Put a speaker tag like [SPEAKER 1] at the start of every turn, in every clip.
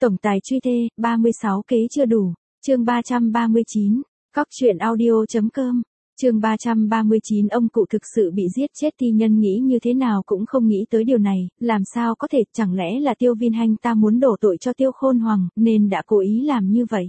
[SPEAKER 1] Tổng tài truy thê, 36 kế chưa đủ. Chương 339. Cóc truyện audio.com. Chương 339. Ông cụ thực sự bị giết chết. Thi Nhân nghĩ như thế nào cũng không nghĩ tới điều này, làm sao có thể, chẳng lẽ là Tiêu Vin Hanh ta muốn đổ tội cho Tiêu Khôn Hoàng, nên đã cố ý làm như vậy.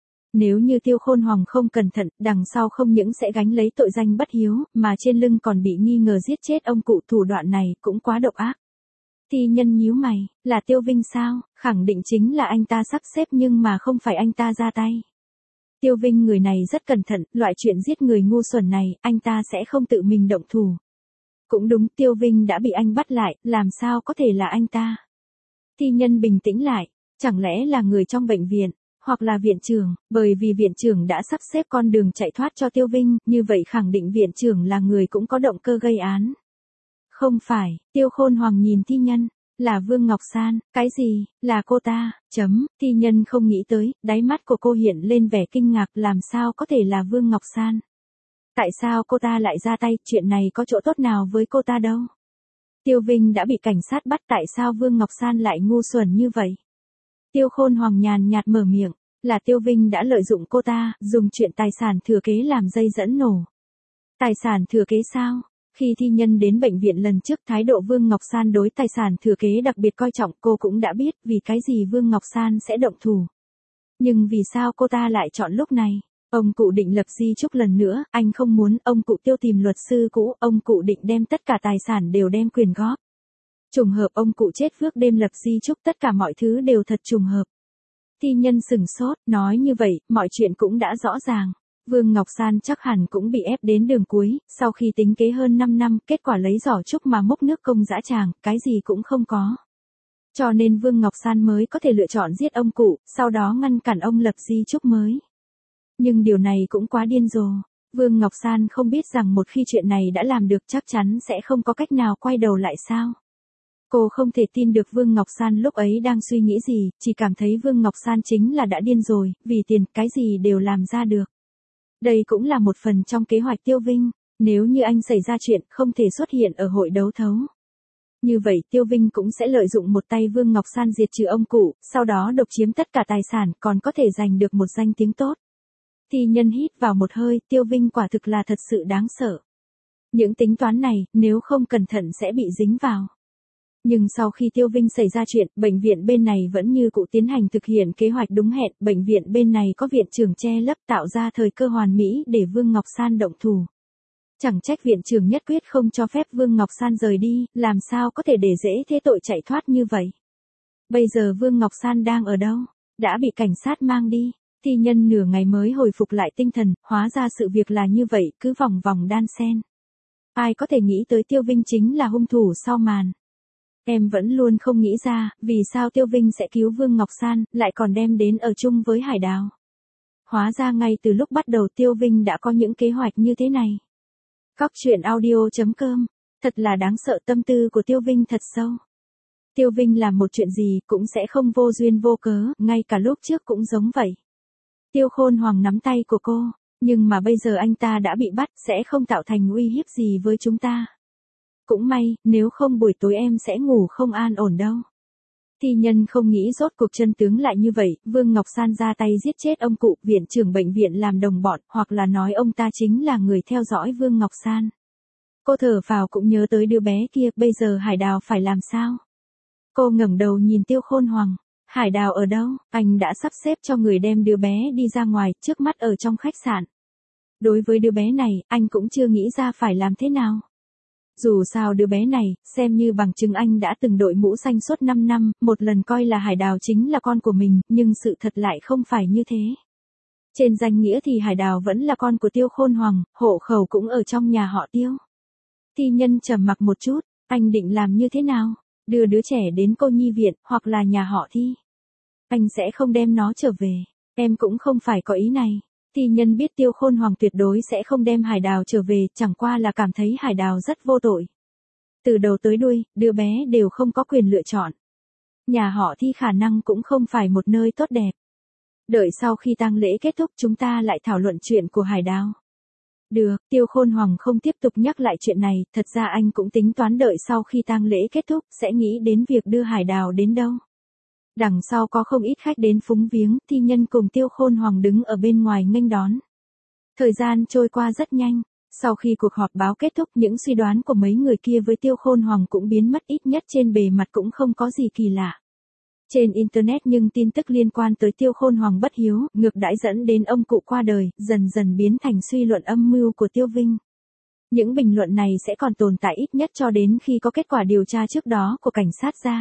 [SPEAKER 1] Nếu như Tiêu Khôn Hoàng không cẩn thận, đằng sau không những sẽ gánh lấy tội danh bất hiếu, mà trên lưng còn bị nghi ngờ giết chết ông cụ. Thủ đoạn này cũng quá độc ác. Thi Nhân nhíu mày, là Tiêu Vinh sao? Khẳng định chính là anh ta sắp xếp nhưng mà không phải anh ta ra tay. Tiêu Vinh người này rất cẩn thận, loại chuyện giết người ngu xuẩn này, anh ta sẽ không tự mình động thủ. Cũng đúng, Tiêu Vinh đã bị anh bắt lại, làm sao có thể là anh ta? Thi Nhân bình tĩnh lại, chẳng lẽ là người trong bệnh viện, hoặc là viện trưởng, bởi vì viện trưởng đã sắp xếp con đường chạy thoát cho Tiêu Vinh, như vậy khẳng định viện trưởng là người cũng có động cơ gây án. Không phải, Tiêu Khôn Hoàng nhìn Thi Nhân, là Vương Ngọc San, cái gì, là cô ta, Thi Nhân không nghĩ tới, đáy mắt của cô hiện lên vẻ kinh ngạc, làm sao có thể là Vương Ngọc San. Tại sao cô ta lại ra tay, chuyện này có chỗ tốt nào với cô ta đâu. Tiêu Vinh đã bị cảnh sát bắt, tại sao Vương Ngọc San lại ngu xuẩn như vậy. Tiêu Khôn Hoàng nhàn nhạt mở miệng, là Tiêu Vinh đã lợi dụng cô ta, dùng chuyện tài sản thừa kế làm dây dẫn nổ. Tài sản thừa kế sao? Khi Thi Nhân đến bệnh viện lần trước, thái độ Vương Ngọc San đối tài sản thừa kế đặc biệt coi trọng, cô cũng đã biết vì cái gì Vương Ngọc San sẽ động thủ. Nhưng vì sao cô ta lại chọn lúc này? Ông cụ định lập di chúc lần nữa, anh không muốn, ông cụ Tiêu tìm luật sư cũ, ông cụ định đem tất cả tài sản đều đem quyền góp. Trùng hợp ông cụ chết trước đêm lập di chúc, tất cả mọi thứ đều thật trùng hợp. Thi Nhân sừng sốt, nói như vậy, mọi chuyện cũng đã rõ ràng. Vương Ngọc San chắc hẳn cũng bị ép đến đường cuối, sau khi tính kế hơn 5 năm, kết quả lấy giỏ trúc mà múc nước công dã tràng, cái gì cũng không có. Cho nên Vương Ngọc San mới có thể lựa chọn giết ông cụ, sau đó ngăn cản ông lập di chúc mới. Nhưng điều này cũng quá điên rồ. Vương Ngọc San không biết rằng một khi chuyện này đã làm được chắc chắn sẽ không có cách nào quay đầu lại sao. Cô không thể tin được Vương Ngọc San lúc ấy đang suy nghĩ gì, chỉ cảm thấy Vương Ngọc San chính là đã điên rồi, vì tiền, cái gì đều làm ra được. Đây cũng là một phần trong kế hoạch Tiêu Vinh, nếu như anh xảy ra chuyện không thể xuất hiện ở hội đấu thấu. Như vậy Tiêu Vinh cũng sẽ lợi dụng một tay Vương Ngọc San diệt trừ ông cụ, sau đó độc chiếm tất cả tài sản, còn có thể giành được một danh tiếng tốt. Thi Nhân hít vào một hơi, Tiêu Vinh quả thực là thật sự đáng sợ. Những tính toán này, nếu không cẩn thận sẽ bị dính vào. Nhưng sau khi Tiêu Vinh xảy ra chuyện, bệnh viện bên này vẫn như cũ tiến hành thực hiện kế hoạch đúng hẹn, bệnh viện bên này có viện trưởng che lấp, tạo ra thời cơ hoàn mỹ để Vương Ngọc San động thủ. Chẳng trách viện trưởng nhất quyết không cho phép Vương Ngọc San rời đi, làm sao có thể để dễ thế tội chạy thoát như vậy. Bây giờ Vương Ngọc San đang ở đâu? Đã bị cảnh sát mang đi. Thi Nhân nửa ngày mới hồi phục lại tinh thần, hóa ra sự việc là như vậy, cứ vòng vòng đan xen. Ai có thể nghĩ tới Tiêu Vinh chính là hung thủ sau màn. Em vẫn luôn không nghĩ ra, vì sao Tiêu Vinh sẽ cứu Vương Ngọc San, lại còn đem đến ở chung với Hải Đào. Hóa ra ngay từ lúc bắt đầu Tiêu Vinh đã có những kế hoạch như thế này. Cóc truyện audio.com. Thật là đáng sợ, tâm tư của Tiêu Vinh thật sâu. Tiêu Vinh làm một chuyện gì cũng sẽ không vô duyên vô cớ, ngay cả lúc trước cũng giống vậy. Tiêu Khôn Hoàng nắm tay của cô, nhưng mà bây giờ anh ta đã bị bắt, sẽ không tạo thành uy hiếp gì với chúng ta. Cũng may, nếu không buổi tối em sẽ ngủ không an ổn đâu. Thi Nhân không nghĩ rốt cuộc chân tướng lại như vậy, Vương Ngọc San ra tay giết chết ông cụ, viện trưởng bệnh viện làm đồng bọn, hoặc là nói ông ta chính là người theo dõi Vương Ngọc San. Cô thở vào cũng nhớ tới đứa bé kia, bây giờ Hải Đào phải làm sao? Cô ngẩng đầu nhìn Tiêu Khôn Hoàng, Hải Đào ở đâu? Anh đã sắp xếp cho người đem đứa bé đi ra ngoài, trước mắt ở trong khách sạn. Đối với đứa bé này, anh cũng chưa nghĩ ra phải làm thế nào. Dù sao đứa bé này, xem như bằng chứng anh đã từng đội mũ xanh suốt 5 năm, một lần coi là Hải Đào chính là con của mình, nhưng sự thật lại không phải như thế. Trên danh nghĩa thì Hải Đào vẫn là con của Tiêu Khôn Hoàng, hộ khẩu cũng ở trong nhà họ Tiêu. Thi Nhân trầm mặc một chút, anh định làm như thế nào? Đưa đứa trẻ đến cô nhi viện, hoặc là nhà họ Thi. Anh sẽ không đem nó trở về, em cũng không phải có ý này. Thi Nhân biết Tiêu Khôn Hoàng tuyệt đối sẽ không đem Hải Đào trở về, chẳng qua là cảm thấy Hải Đào rất vô tội. Từ đầu tới đuôi, đứa bé đều không có quyền lựa chọn. Nhà họ Thi khả năng cũng không phải một nơi tốt đẹp. Đợi sau khi tang lễ kết thúc chúng ta lại thảo luận chuyện của Hải Đào. Được, Tiêu Khôn Hoàng không tiếp tục nhắc lại chuyện này, thật ra anh cũng tính toán đợi sau khi tang lễ kết thúc, sẽ nghĩ đến việc đưa Hải Đào đến đâu. Đằng sau có không ít khách đến phúng viếng, thi nhân cùng Tiêu Khôn Hoàng đứng ở bên ngoài nghênh đón. Thời gian trôi qua rất nhanh. Sau khi cuộc họp báo kết thúc, những suy đoán của mấy người kia với Tiêu Khôn Hoàng cũng biến mất, ít nhất trên bề mặt cũng không có gì kỳ lạ. Trên Internet nhưng tin tức liên quan tới Tiêu Khôn Hoàng bất hiếu, ngược đãi dẫn đến ông cụ qua đời, dần dần biến thành suy luận âm mưu của Tiêu Vinh. Những bình luận này sẽ còn tồn tại ít nhất cho đến khi có kết quả điều tra trước đó của cảnh sát ra.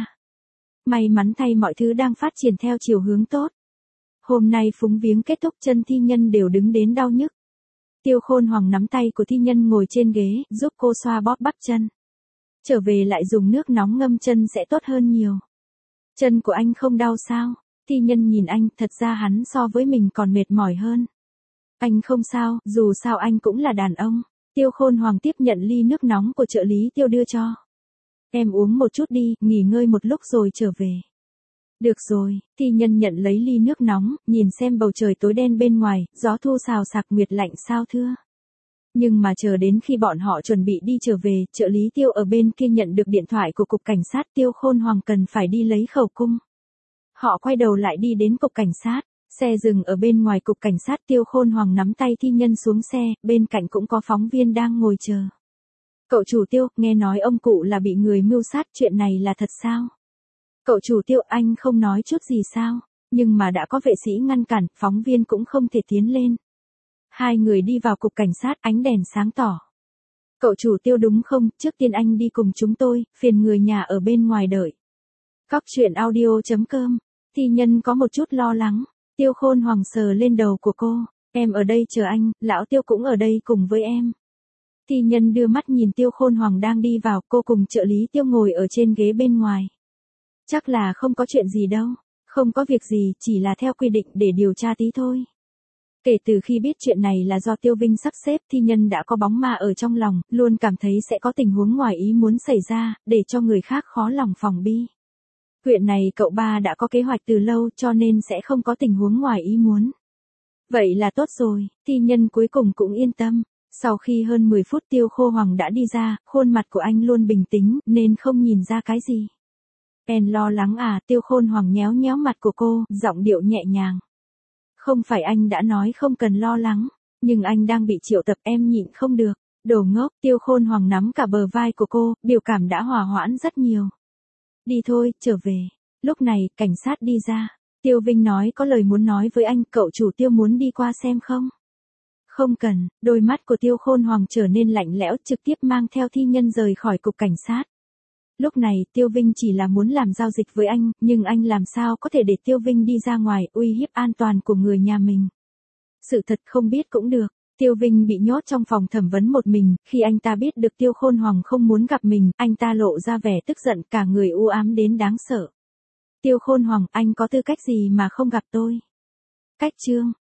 [SPEAKER 1] May mắn thay mọi thứ đang phát triển theo chiều hướng tốt. Hôm nay phúng viếng kết thúc, chân thi nhân đều đứng đến đau nhức. Tiêu Khôn Hoàng nắm tay của thi nhân ngồi trên ghế, giúp cô xoa bóp bắp chân. Trở về lại dùng nước nóng ngâm chân sẽ tốt hơn nhiều. Chân của anh không đau sao? Thi nhân nhìn anh, thật ra hắn so với mình còn mệt mỏi hơn. Anh không sao, dù sao anh cũng là đàn ông. Tiêu Khôn Hoàng tiếp nhận ly nước nóng của trợ lý Tiêu đưa cho. Em uống một chút đi, nghỉ ngơi một lúc rồi trở về. Được rồi, thi nhân nhận lấy ly nước nóng, nhìn xem bầu trời tối đen bên ngoài, gió thu xào xạc, nguyệt lạnh sao thưa. Nhưng mà chờ đến khi bọn họ chuẩn bị đi trở về, trợ lý Tiêu ở bên kia nhận được điện thoại của cục cảnh sát. Tiêu Khôn Hoàng cần phải đi lấy khẩu cung. Họ quay đầu lại đi đến cục cảnh sát, xe dừng ở bên ngoài cục cảnh sát. Tiêu Khôn Hoàng nắm tay thi nhân xuống xe, bên cạnh cũng có phóng viên đang ngồi chờ. Cậu chủ Tiêu, nghe nói ông cụ là bị người mưu sát, chuyện này là thật sao? Cậu chủ Tiêu, anh không nói chút gì sao? Nhưng mà đã có vệ sĩ ngăn cản, phóng viên cũng không thể tiến lên. Hai người đi vào cục cảnh sát, ánh đèn sáng tỏ. Cậu chủ Tiêu đúng không, trước tiên anh đi cùng chúng tôi, phiền người nhà ở bên ngoài đợi. Cóc truyện audio.com. Thi nhân có một chút lo lắng. Tiêu Khôn Hoàng sờ lên đầu của cô. Em ở đây chờ anh, lão Tiêu cũng ở đây cùng với em. Thi nhân đưa mắt nhìn Tiêu Khôn Hoàng đang đi vào, cô cùng trợ lý Tiêu ngồi ở trên ghế bên ngoài. Chắc là không có chuyện gì đâu. Không có việc gì, chỉ là theo quy định để điều tra tí thôi. Kể từ khi biết chuyện này là do Tiêu Vinh sắp xếp, thi nhân đã có bóng ma ở trong lòng, luôn cảm thấy sẽ có tình huống ngoài ý muốn xảy ra, để cho người khác khó lòng phòng bi. Chuyện này cậu ba đã có kế hoạch từ lâu, cho nên sẽ không có tình huống ngoài ý muốn. Vậy là tốt rồi, thi nhân cuối cùng cũng yên tâm. Sau khi hơn 10 phút Tiêu Khôn Hoàng đã đi ra, khuôn mặt của anh luôn bình tĩnh, nên không nhìn ra cái gì. Em lo lắng à? Tiêu Khôn Hoàng nhéo nhéo mặt của cô, giọng điệu nhẹ nhàng. Không phải anh đã nói không cần lo lắng, nhưng anh đang bị triệu tập, em nhịn không được. Đồ ngốc. Tiêu Khôn Hoàng nắm cả bờ vai của cô, biểu cảm đã hòa hoãn rất nhiều. Đi thôi, trở về. Lúc này, cảnh sát đi ra. Tiêu Vinh nói có lời muốn nói với anh, cậu chủ Tiêu muốn đi qua xem không? Không cần. Đôi mắt của Tiêu Khôn Hoàng trở nên lạnh lẽo, trực tiếp mang theo thi nhân rời khỏi cục cảnh sát. Lúc này, Tiêu Vinh chỉ là muốn làm giao dịch với anh, nhưng anh làm sao có thể để Tiêu Vinh đi ra ngoài, uy hiếp an toàn của người nhà mình. Sự thật không biết cũng được. Tiêu Vinh bị nhốt trong phòng thẩm vấn một mình, khi anh ta biết được Tiêu Khôn Hoàng không muốn gặp mình, anh ta lộ ra vẻ tức giận, cả người u ám đến đáng sợ. Tiêu Khôn Hoàng, anh có tư cách gì mà không gặp tôi? Cách chương.